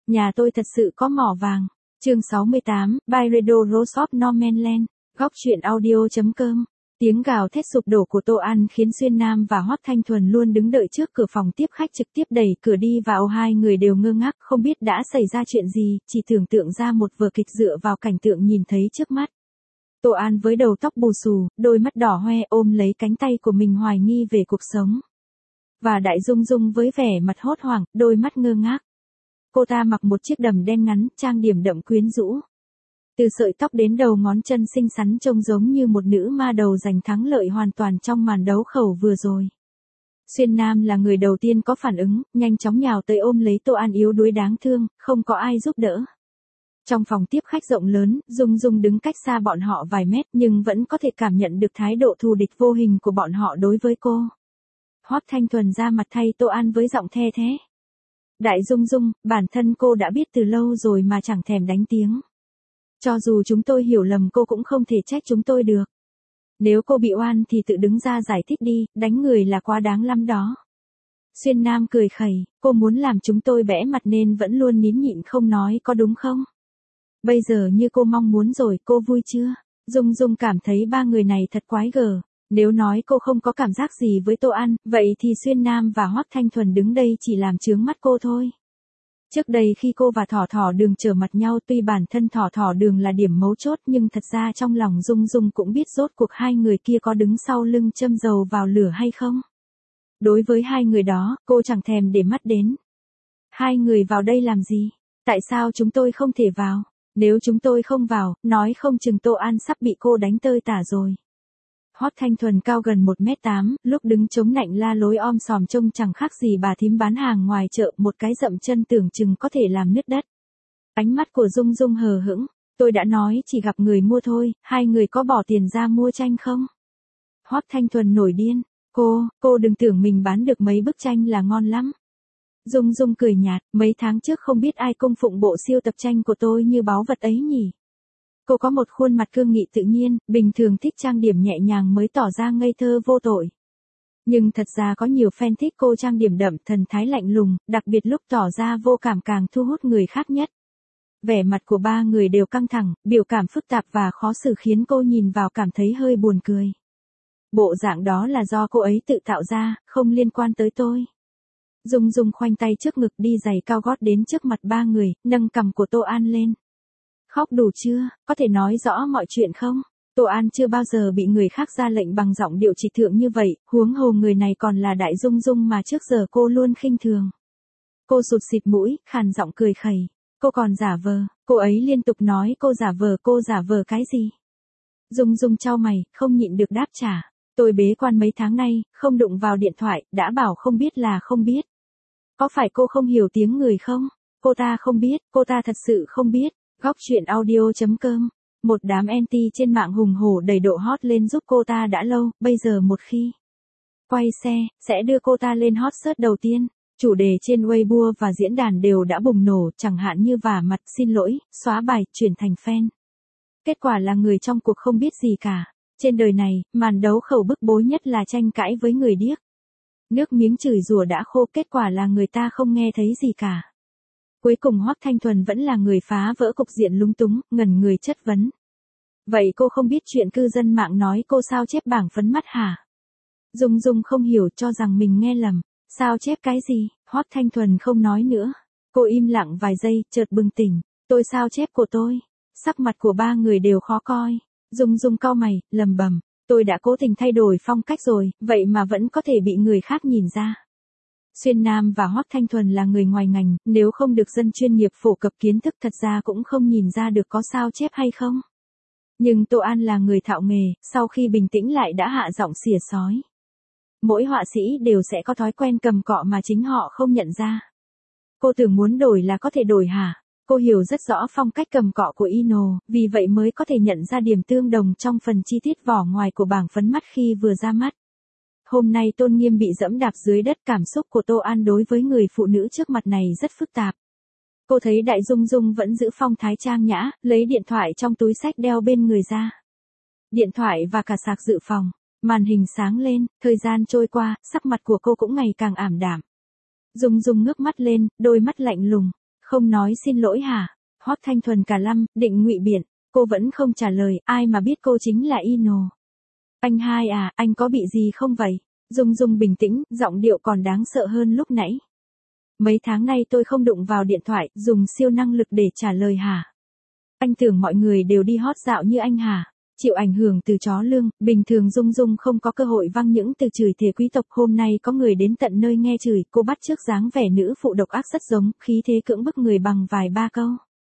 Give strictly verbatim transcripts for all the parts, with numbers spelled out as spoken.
Nhà tôi thật sự có mỏ vàng. Chương sáu mươi tám, Byredo Rose of Normanland, góc truyện audio chấm com. Tiếng gào thét sụp đổ của Tô An khiến Xuyên Nam và Hoắc Thanh Thuần luôn đứng đợi trước cửa phòng tiếp khách trực tiếp đẩy cửa đi vào, hai người đều ngơ ngác, không biết đã xảy ra chuyện gì, chỉ tưởng tượng ra một vở kịch dựa vào cảnh tượng nhìn thấy trước mắt. Tô An với đầu tóc bù xù, đôi mắt đỏ hoe ôm lấy cánh tay của mình hoài nghi về cuộc sống. Và Đại Dung Dung với vẻ mặt hốt hoảng, đôi mắt ngơ ngác. Cô ta mặc một chiếc đầm đen ngắn, trang điểm đậm quyến rũ. Từ sợi tóc đến đầu ngón chân xinh xắn trông giống như một nữ ma đầu giành thắng lợi hoàn toàn trong màn đấu khẩu vừa rồi. Xuyên Nam là người đầu tiên có phản ứng, nhanh chóng nhào tới ôm lấy Tô An yếu đuối đáng thương, không có ai giúp đỡ. Trong phòng tiếp khách rộng lớn, Dung Dung đứng cách xa bọn họ vài mét nhưng vẫn có thể cảm nhận được thái độ thù địch vô hình của bọn họ đối với cô. Hoắc Thanh Thuần ra mặt thay Tô An với giọng the thế. Đại Dung Dung, bản thân cô đã biết từ lâu rồi mà chẳng thèm đánh tiếng. Cho dù chúng tôi hiểu lầm cô cũng không thể trách chúng tôi được. Nếu cô bị oan thì tự đứng ra giải thích đi, đánh người là quá đáng lắm đó. Xuyên Nam cười khẩy, cô muốn làm chúng tôi bẽ mặt nên vẫn luôn nín nhịn không nói có đúng không? Bây giờ như cô mong muốn rồi, cô vui chưa? Dung Dung cảm thấy ba người này thật quái gở. Nếu nói cô không có cảm giác gì với Tô An, vậy thì Xuyên Nam và Hoắc Thanh Thuần đứng đây chỉ làm chướng mắt cô thôi. Trước đây khi cô và Thỏ Thỏ Đường trở mặt nhau, tuy bản thân Thỏ Thỏ Đường là điểm mấu chốt nhưng thật ra trong lòng Dung Dung cũng biết rốt cuộc hai người kia có đứng sau lưng châm dầu vào lửa hay không. Đối với hai người đó, cô chẳng thèm để mắt đến. Hai người vào đây làm gì? Tại sao chúng tôi không thể vào? Nếu chúng tôi không vào, nói không chừng Tô An sắp bị cô đánh tơi tả rồi. Hoắc Thanh Thuần cao gần một mét tám, lúc đứng chống nạnh la lối om sòm trông chẳng khác gì bà thím bán hàng ngoài chợ, một cái dậm chân tưởng chừng có thể làm nứt đất. Ánh mắt của Dung Dung hờ hững, tôi đã nói chỉ gặp người mua thôi, hai người có bỏ tiền ra mua tranh không? Hoắc Thanh Thuần nổi điên, cô, cô đừng tưởng mình bán được mấy bức tranh là ngon lắm. Dung Dung cười nhạt, mấy tháng trước không biết ai cung phụng bộ siêu tập tranh của tôi như báu vật ấy nhỉ? Cô có một khuôn mặt cương nghị tự nhiên, bình thường thích trang điểm nhẹ nhàng mới tỏ ra ngây thơ vô tội. Nhưng thật ra có nhiều fan thích cô trang điểm đậm, thần thái lạnh lùng, đặc biệt lúc tỏ ra vô cảm càng thu hút người khác nhất. Vẻ mặt của ba người đều căng thẳng, biểu cảm phức tạp và khó xử khiến cô nhìn vào cảm thấy hơi buồn cười. Bộ dạng đó là do cô ấy tự tạo ra, không liên quan tới tôi. Dung Dung khoanh tay trước ngực đi giày cao gót đến trước mặt ba người, nâng cằm của Tô An lên. Khóc đủ chưa, có thể nói rõ mọi chuyện không? Tô An chưa bao giờ bị người khác ra lệnh bằng giọng điệu trịch thượng như vậy, huống hồ người này còn là Đại Dung Dung mà trước giờ cô luôn khinh thường. Cô sụt xịt mũi, khàn giọng cười khẩy. Cô còn giả vờ, cô ấy liên tục nói cô giả vờ, cô giả vờ cái gì? Dung Dung chau mày, không nhịn được đáp trả. Tôi bế quan mấy tháng nay, không đụng vào điện thoại, đã bảo không biết là không biết. Có phải cô không hiểu tiếng người không? Cô ta không biết, cô ta thật sự không biết. Góc truyện audio chấm com. Một đám anti trên mạng hùng hổ đầy độ hot lên giúp cô ta đã lâu, bây giờ một khi quay xe, sẽ đưa cô ta lên hot search đầu tiên. Chủ đề trên Weibo và diễn đàn đều đã bùng nổ, chẳng hạn như vả mặt, xin lỗi, xóa bài, chuyển thành fan. Kết quả là người trong cuộc không biết gì cả. Trên đời này, màn đấu khẩu bức bối nhất là tranh cãi với người điếc. Nước miếng chửi rủa đã khô, kết quả là người ta không nghe thấy gì cả. Cuối cùng Hoắc Thanh Thuần vẫn là người phá vỡ cục diện lúng túng, ngẩn người chất vấn. Vậy cô không biết chuyện cư dân mạng nói cô sao chép bảng phấn mắt hả? Dung Dung không hiểu, cho rằng mình nghe lầm. Sao chép cái gì? Hoắc Thanh Thuần không nói nữa. Cô im lặng vài giây, chợt bừng tỉnh. Tôi sao chép của tôi? Sắc mặt của ba người đều khó coi. Dung Dung cau mày, lầm bầm. Tôi đã cố tình thay đổi phong cách rồi, vậy mà vẫn có thể bị người khác nhìn ra. Xuyên Nam và Hoắc Thanh Thuần là người ngoài ngành, nếu không được dân chuyên nghiệp phổ cập kiến thức thật ra cũng không nhìn ra được có sao chép hay không. Nhưng Tô An là người thạo nghề, sau khi bình tĩnh lại đã hạ giọng xỉa xói. Mỗi họa sĩ đều sẽ có thói quen cầm cọ mà chính họ không nhận ra. Cô tưởng muốn đổi là có thể đổi hả? Cô hiểu rất rõ phong cách cầm cọ của Ino, vì vậy mới có thể nhận ra điểm tương đồng trong phần chi tiết vỏ ngoài của bảng phấn mắt khi vừa ra mắt. Hôm nay tôn nghiêm bị dẫm đạp dưới đất, cảm xúc của Tô An đối với người phụ nữ trước mặt này rất phức tạp. Cô thấy Đại Dung Dung vẫn giữ phong thái trang nhã, lấy điện thoại trong túi xách đeo bên người ra. Điện thoại và cả sạc dự phòng. Màn hình sáng lên, thời gian trôi qua, sắc mặt của cô cũng ngày càng ảm đạm. Dung Dung ngước mắt lên, đôi mắt lạnh lùng. Không nói xin lỗi hả? Hoắc Thanh Thuần cả lăm, định ngụy biện, cô vẫn không trả lời, ai mà biết cô chính là Ino. Anh hai à, anh có bị gì không vậy? Dung Dung bình tĩnh, giọng điệu còn đáng sợ hơn lúc nãy. Mấy tháng nay tôi không đụng vào điện thoại, dùng siêu năng lực để trả lời hả? Anh tưởng mọi người đều đi hót dạo như anh hả? Chịu ảnh hưởng từ chó lương, bình thường Dung Dung không có cơ hội văng những từ chửi thề quý tộc, hôm nay có người đến tận nơi nghe chửi, cô bắt chước dáng vẻ nữ phụ độc ác rất giống, khí thế cưỡng bức người bằng vài ba câu.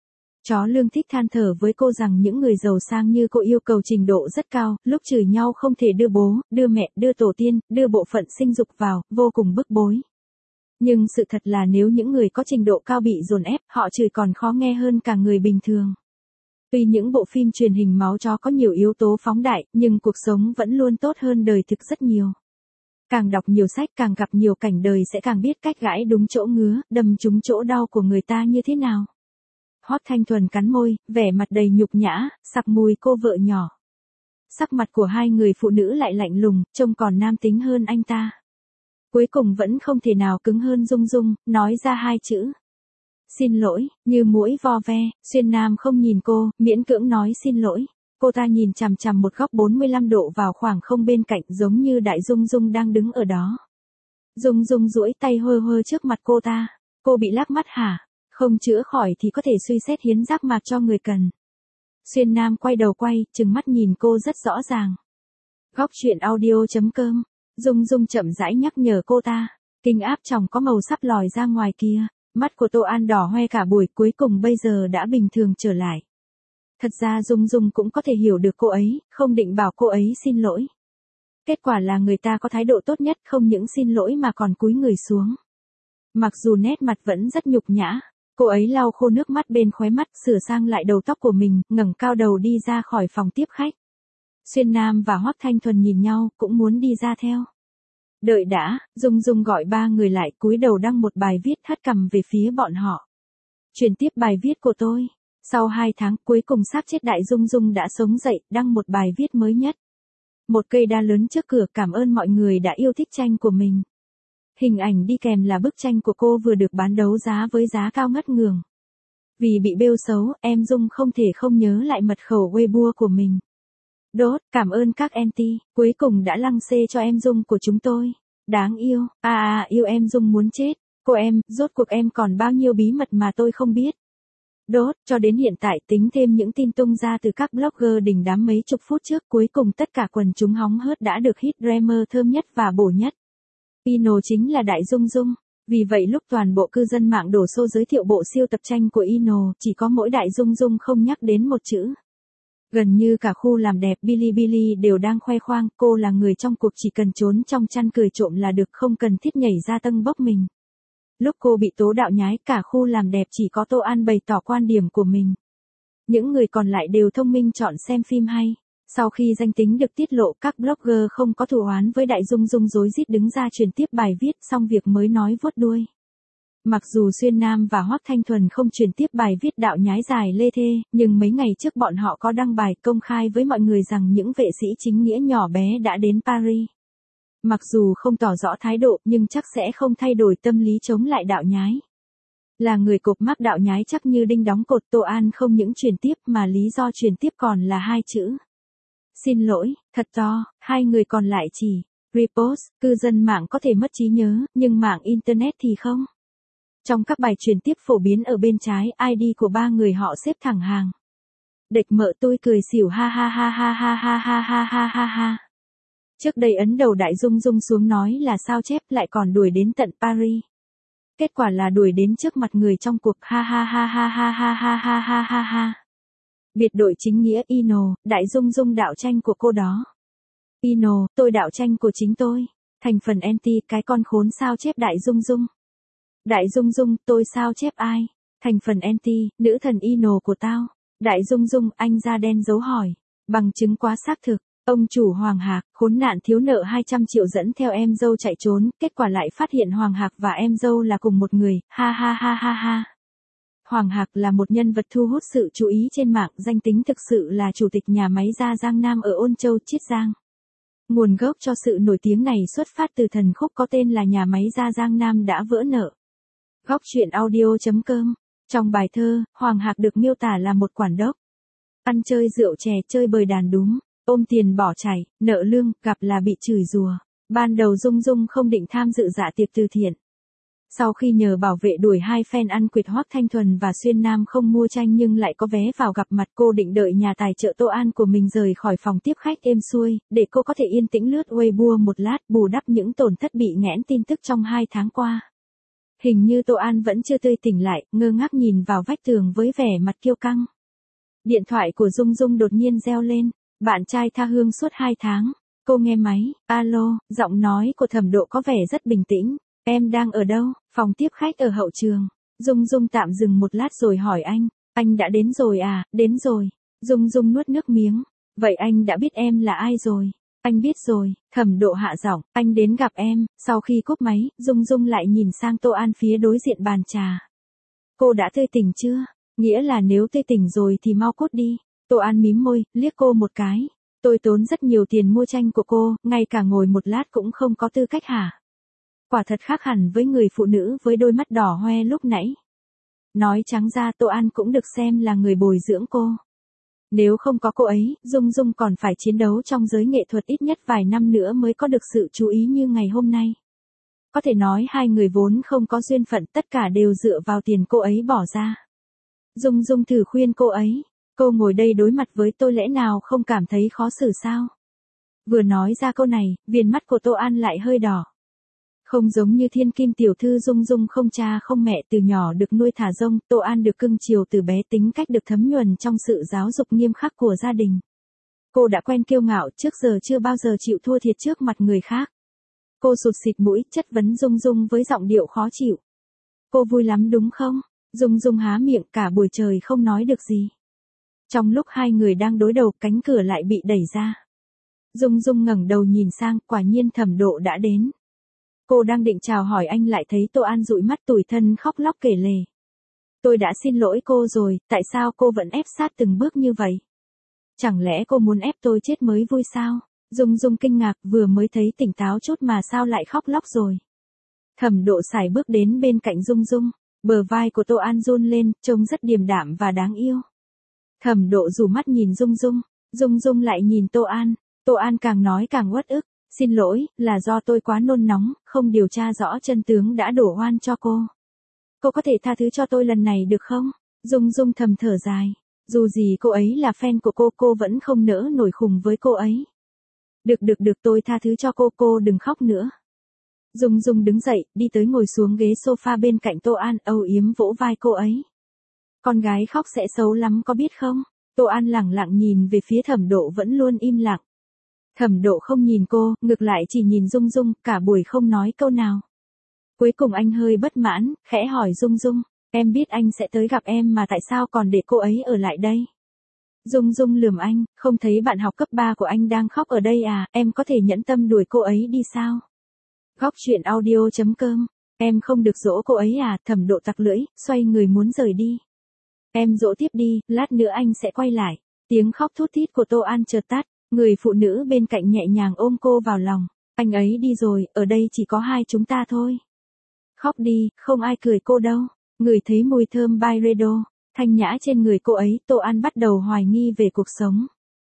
Chó lương thích than thở với cô rằng những người giàu sang như cô yêu cầu trình độ rất cao, lúc chửi nhau không thể đưa bố, đưa mẹ, đưa tổ tiên, đưa bộ phận sinh dục vào, vô cùng bức bối. Nhưng sự thật là nếu những người có trình độ cao bị dồn ép, họ chửi còn khó nghe hơn cả người bình thường. Tuy những bộ phim truyền hình máu chó có nhiều yếu tố phóng đại, nhưng cuộc sống vẫn luôn tốt hơn đời thực rất nhiều. Càng đọc nhiều sách, càng gặp nhiều cảnh đời sẽ càng biết cách gãi đúng chỗ ngứa, đâm trúng chỗ đau của người ta như thế nào. Hoắc Thanh Thuần cắn môi, vẻ mặt đầy nhục nhã, sặc mùi cô vợ nhỏ. Sắc mặt của hai người phụ nữ lại lạnh lùng, trông còn nam tính hơn anh ta. Cuối cùng vẫn không thể nào cứng hơn Dung Dung, nói ra hai chữ. Xin lỗi, như mũi vo ve, Xuyên Nam không nhìn cô, miễn cưỡng nói xin lỗi. Cô ta nhìn chằm chằm một góc bốn mươi lăm độ vào khoảng không bên cạnh, giống như đại Dung Dung đang đứng ở đó. Dung Dung duỗi tay hơ hơ trước mặt cô ta. Cô bị lác mắt hả? Không chữa khỏi thì có thể suy xét hiến giác mạc cho người cần. Xuyên Nam quay đầu quay, trừng mắt nhìn cô rất rõ ràng. Góc truyện audio chấm com. Dung Dung chậm rãi nhắc nhở cô ta. Kinh áp tròng có màu sắp lòi ra ngoài kia. Mắt của Tô An đỏ hoe cả buổi, cuối cùng bây giờ đã bình thường trở lại. Thật ra Dung Dung cũng có thể hiểu được cô ấy, không định bảo cô ấy xin lỗi. Kết quả là người ta có thái độ tốt nhất, không những xin lỗi mà còn cúi người xuống. Mặc dù nét mặt vẫn rất nhục nhã, cô ấy lau khô nước mắt bên khóe mắt, sửa sang lại đầu tóc của mình, ngẩng cao đầu đi ra khỏi phòng tiếp khách. Xuyên Nam và Hoắc Thanh Thuần nhìn nhau, cũng muốn đi ra theo. Đợi đã, Dung Dung gọi ba người lại, cúi đầu đăng một bài viết, hất cằm về phía bọn họ. Truyền tiếp bài viết của tôi. Sau hai tháng, cuối cùng xác chết đại Dung Dung đã sống dậy, đăng một bài viết mới nhất. Một cây đa lớn trước cửa, cảm ơn mọi người đã yêu thích tranh của mình. Hình ảnh đi kèm là bức tranh của cô vừa được bán đấu giá với giá cao ngất ngường. Vì bị bêu xấu, em Dung không thể không nhớ lại mật khẩu Weibo của mình. Đốt, cảm ơn các anti, cuối cùng đã lăng xê cho em Dung của chúng tôi. Đáng yêu, à à yêu em Dung muốn chết. Cô em, rốt cuộc em còn bao nhiêu bí mật mà tôi không biết. Đốt, cho đến hiện tại tính thêm những tin tung ra từ các blogger đình đám mấy chục phút trước, cuối cùng tất cả quần chúng hóng hớt đã được hit Dreamer thơm nhất và bổ nhất. Ino chính là đại Dung Dung. Vì vậy lúc toàn bộ cư dân mạng đổ xô giới thiệu bộ siêu tập tranh của Ino, chỉ có mỗi đại Dung Dung không nhắc đến một chữ. Gần như cả khu làm đẹp Bilibili đều đang khoe khoang, cô là người trong cuộc, chỉ cần trốn trong chăn cười trộm là được, không cần thiết nhảy ra tâng bốc mình. Lúc cô bị tố đạo nhái, cả khu làm đẹp chỉ có Tô An bày tỏ quan điểm của mình. Những người còn lại đều thông minh chọn xem phim hay. Sau khi danh tính được tiết lộ, các blogger không có thù oán với đại Dung Dung rối rít đứng ra truyền tiếp bài viết, xong việc mới nói vuốt đuôi. Mặc dù Xuyên Nam và Hoắc Thanh Thuần không truyền tiếp bài viết đạo nhái dài lê thê, nhưng mấy ngày trước bọn họ có đăng bài công khai với mọi người rằng những vệ sĩ chính nghĩa nhỏ bé đã đến Paris. Mặc dù không tỏ rõ thái độ, nhưng chắc sẽ không thay đổi tâm lý chống lại đạo nhái. Là người cộp mác đạo nhái chắc như đinh đóng cột, Tô An không những truyền tiếp mà lý do truyền tiếp còn là hai chữ. Xin lỗi, thật to, hai người còn lại chỉ repost. Cư dân mạng có thể mất trí nhớ, nhưng mạng Internet thì không. Trong các bài truyền tiếp phổ biến ở bên trái, i đê của ba người họ xếp thẳng hàng. Địch mợ tôi cười xỉu ha ha ha ha ha ha ha ha ha ha ha. Trước đây ấn đầu đại Dung Dung xuống nói là sao chép, lại còn đuổi đến tận Paris. Kết quả là đuổi đến trước mặt người trong cuộc, ha ha ha ha ha ha ha ha ha ha ha. Biệt đội chính nghĩa Ino, đại Dung Dung đạo tranh của cô đó. Ino, tôi đạo tranh của chính tôi. Thành phần anti, cái con khốn sao chép đại Dung Dung. Đại Dung Dung, tôi sao chép ai? Thành phần anti, nữ thần Ino của tao. Đại Dung Dung, anh da đen dấu hỏi. Bằng chứng quá xác thực. Ông chủ Hoàng Hạc, khốn nạn thiếu nợ hai trăm triệu dẫn theo em dâu chạy trốn, kết quả lại phát hiện Hoàng Hạc và em dâu là cùng một người, ha ha ha ha ha. Hoàng Hạc là một nhân vật thu hút sự chú ý trên mạng, danh tính thực sự là chủ tịch nhà máy da Giang Nam ở Ôn Châu, Chiết Giang. Nguồn gốc cho sự nổi tiếng này xuất phát từ thần khúc có tên là Nhà máy da Giang Nam đã vỡ nợ. Góc truyện audio chấm com Trong bài thơ, Hoàng Hạc được miêu tả là một quản đốc. Ăn chơi rượu chè, chơi bời đàn đúng, ôm tiền bỏ chảy, nợ lương, gặp là bị chửi rủa. Ban đầu Dung Dung không định tham dự dạ tiệc từ thiện. Sau khi nhờ bảo vệ đuổi hai fan ăn quỵt Hoắc Thanh Thuần và Xuyên Nam không mua tranh nhưng lại có vé vào gặp mặt, cô định đợi nhà tài trợ Tô An của mình rời khỏi phòng tiếp khách êm xuôi, để cô có thể yên tĩnh lướt Weibo một lát, bù đắp những tổn thất bị nghẽn tin tức trong hai tháng qua. Hình như Tô An vẫn chưa tươi tỉnh lại, ngơ ngác nhìn vào vách tường với vẻ mặt kiêu căng. Điện thoại của Dung Dung đột nhiên reo lên, bạn trai tha hương suốt hai tháng. Cô nghe máy, alo, giọng nói của Thẩm Độ có vẻ rất bình tĩnh. Em đang ở đâu? Phòng tiếp khách ở hậu trường. Dung Dung tạm dừng một lát rồi hỏi anh, anh đã đến rồi à? Đến rồi. Dung Dung nuốt nước miếng. Vậy anh đã biết em là ai rồi? Anh biết rồi. Thẩm Độ hạ giọng, anh đến gặp em. Sau khi cúp máy, Dung Dung lại nhìn sang Tô An phía đối diện bàn trà. Cô đã tươi tỉnh chưa? Nghĩa là nếu tươi tỉnh rồi thì mau cút đi. Tô An mím môi, liếc cô một cái. Tôi tốn rất nhiều tiền mua tranh của cô, ngay cả ngồi một lát cũng không có tư cách hả? Quả thật khác hẳn với người phụ nữ với đôi mắt đỏ hoe lúc nãy. Nói trắng ra Tô An cũng được xem là người bồi dưỡng cô. Nếu không có cô ấy, Dung Dung còn phải chiến đấu trong giới nghệ thuật ít nhất vài năm nữa mới có được sự chú ý như ngày hôm nay. Có thể nói hai người vốn không có duyên phận, tất cả đều dựa vào tiền cô ấy bỏ ra. Dung Dung thử khuyên cô ấy, cô ngồi đây đối mặt với tôi lẽ nào không cảm thấy khó xử sao? Vừa nói ra câu này, viền mắt của Tô An lại hơi đỏ. Không giống như thiên kim tiểu thư Dung Dung không cha không mẹ, từ nhỏ được nuôi thả rông, Tô An được cưng chiều từ bé, tính cách được thấm nhuần trong sự giáo dục nghiêm khắc của gia đình. Cô đã quen kiêu ngạo, trước giờ chưa bao giờ chịu thua thiệt trước mặt người khác. Cô sụt xịt mũi, chất vấn Dung Dung với giọng điệu khó chịu. Cô vui lắm đúng không? Dung Dung há miệng cả buổi trời không nói được gì. Trong lúc hai người đang đối đầu, cánh cửa lại bị đẩy ra. Dung Dung ngẩng đầu nhìn sang, quả nhiên Thẩm Độ đã đến. Cô đang định chào hỏi anh lại thấy Tô An dụi mắt tủi thân khóc lóc kể lể. Tôi đã xin lỗi cô rồi, tại sao cô vẫn ép sát từng bước như vậy? Chẳng lẽ cô muốn ép tôi chết mới vui sao? Dung Dung kinh ngạc, vừa mới thấy tỉnh táo chút mà sao lại khóc lóc rồi? Thẩm Độ sải bước đến bên cạnh Dung Dung, bờ vai của Tô An run lên, trông rất điềm đạm và đáng yêu. Thẩm Độ rủ mắt nhìn Dung Dung, Dung Dung lại nhìn Tô An, Tô An càng nói càng uất ức. Xin lỗi, là do tôi quá nôn nóng, không điều tra rõ chân tướng đã đổ oan cho cô. Cô có thể tha thứ cho tôi lần này được không? Dung Dung thầm thở dài. Dù gì cô ấy là fan của cô, cô vẫn không nỡ nổi khùng với cô ấy. Được được được, tôi tha thứ cho cô, cô đừng khóc nữa. Dung Dung đứng dậy, đi tới ngồi xuống ghế sofa bên cạnh Tô An, âu yếm vỗ vai cô ấy. Con gái khóc sẽ xấu lắm có biết không? Tô An lẳng lặng nhìn về phía Thẩm Độ vẫn luôn im lặng. Thẩm Độ không nhìn cô, ngược lại chỉ nhìn Dung Dung, cả buổi không nói câu nào. Cuối cùng anh hơi bất mãn, khẽ hỏi Dung Dung, em biết anh sẽ tới gặp em mà tại sao còn để cô ấy ở lại đây? Dung Dung lườm anh, không thấy bạn học cấp ba của anh đang khóc ở đây à, em có thể nhẫn tâm đuổi cô ấy đi sao? Góc truyện audio chấm com, em không được dỗ cô ấy à? Thẩm Độ tặc lưỡi, xoay người muốn rời đi. Em dỗ tiếp đi, lát nữa anh sẽ quay lại. Tiếng khóc thút thít của Tô An chợt tắt. Người phụ nữ bên cạnh nhẹ nhàng ôm cô vào lòng. Anh ấy đi rồi, ở đây chỉ có hai chúng ta thôi. Khóc đi, không ai cười cô đâu. Người thấy mùi thơm Byredo, thanh nhã trên người cô ấy, Tô An bắt đầu hoài nghi về cuộc sống.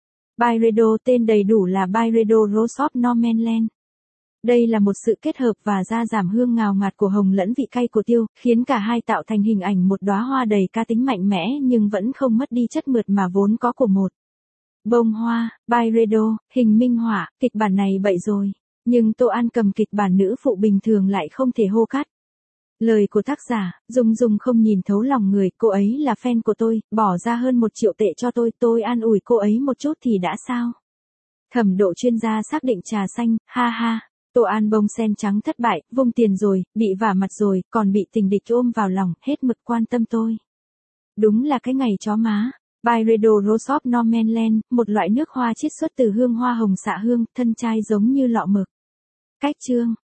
Byredo tên đầy đủ là Byredo Rose of Normanland. Đây là một sự kết hợp và gia giảm hương ngào ngạt của hồng lẫn vị cay của tiêu, khiến cả hai tạo thành hình ảnh một đóa hoa đầy cá tính mạnh mẽ nhưng vẫn không mất đi chất mượt mà vốn có của một bông hoa. Byredo, hình minh họa, kịch bản này bậy rồi. Nhưng Tô An cầm kịch bản nữ phụ bình thường lại không thể hô cắt. Lời của tác giả, Dung Dung không nhìn thấu lòng người, cô ấy là fan của tôi, bỏ ra hơn một triệu tệ cho tôi, tôi an ủi cô ấy một chút thì đã sao? Thẩm Độ chuyên gia xác định trà xanh, ha ha. Tô An bông sen trắng thất bại, vung tiền rồi, bị vả mặt rồi, còn bị tình địch ôm vào lòng, hết mực quan tâm tôi. Đúng là cái ngày chó má. Byredo Rose of Normanland, một loại nước hoa chiết xuất từ hương hoa hồng xạ hương, thân chai giống như lọ mực. Cách chương